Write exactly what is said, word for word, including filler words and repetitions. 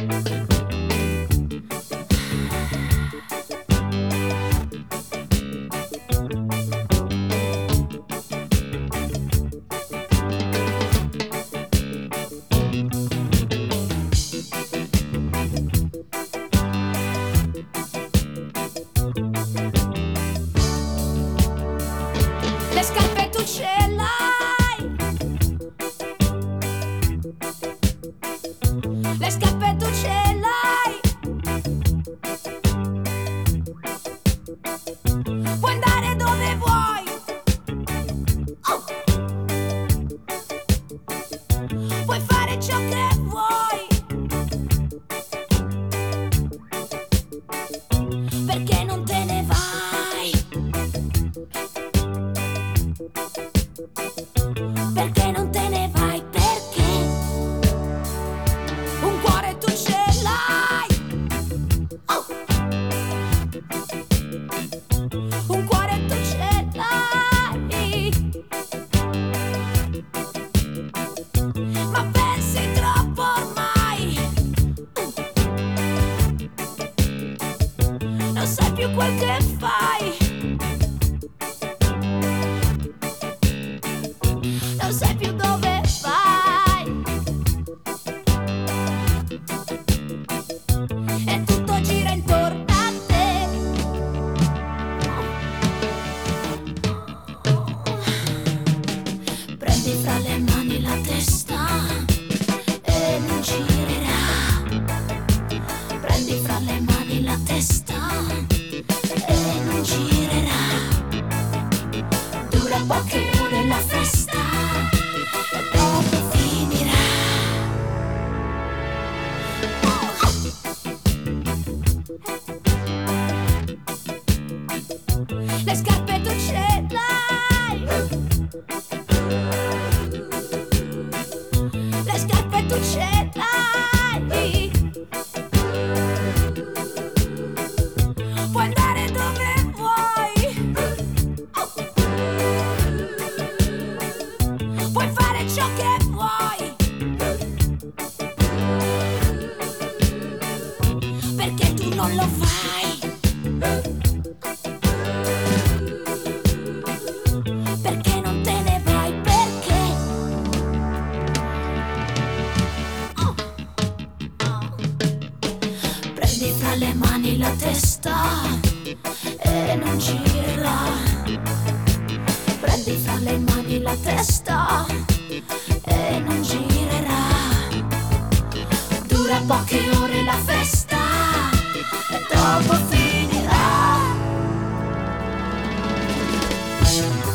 Le scarpe tu ce l'hai, le scarpe tu ce l'hai, puoi andare dove vuoi, oh. Puoi fare ciò che vuoi, perché non te ne vai. Perché non te ne vai? Perché un cuore tu ce l'hai, oh. Un cuore tu ce l'hai, ma pensi troppo ormai, uh. Non sai più quel che fai, non sai più dove vai, e tutto gira intorno a te. Prendi fra le mani la testa e non girerà. Prendi fra le mani la testa e non girerà. Dura poche ore la festa e dopo finirà. Le scarpe tu ce l'hai, le scarpe tu ce l'hai, puoi andare dove vuoi, oh. Puoi fare ciò che vuoi, perché tu non lo fai, perché non te ne vai, perché oh. Oh. Prendi fra le mani la testa e non girerà. Prendi fra le mani la testa e non girerà. Dura poche ore la festa e dopo finirà.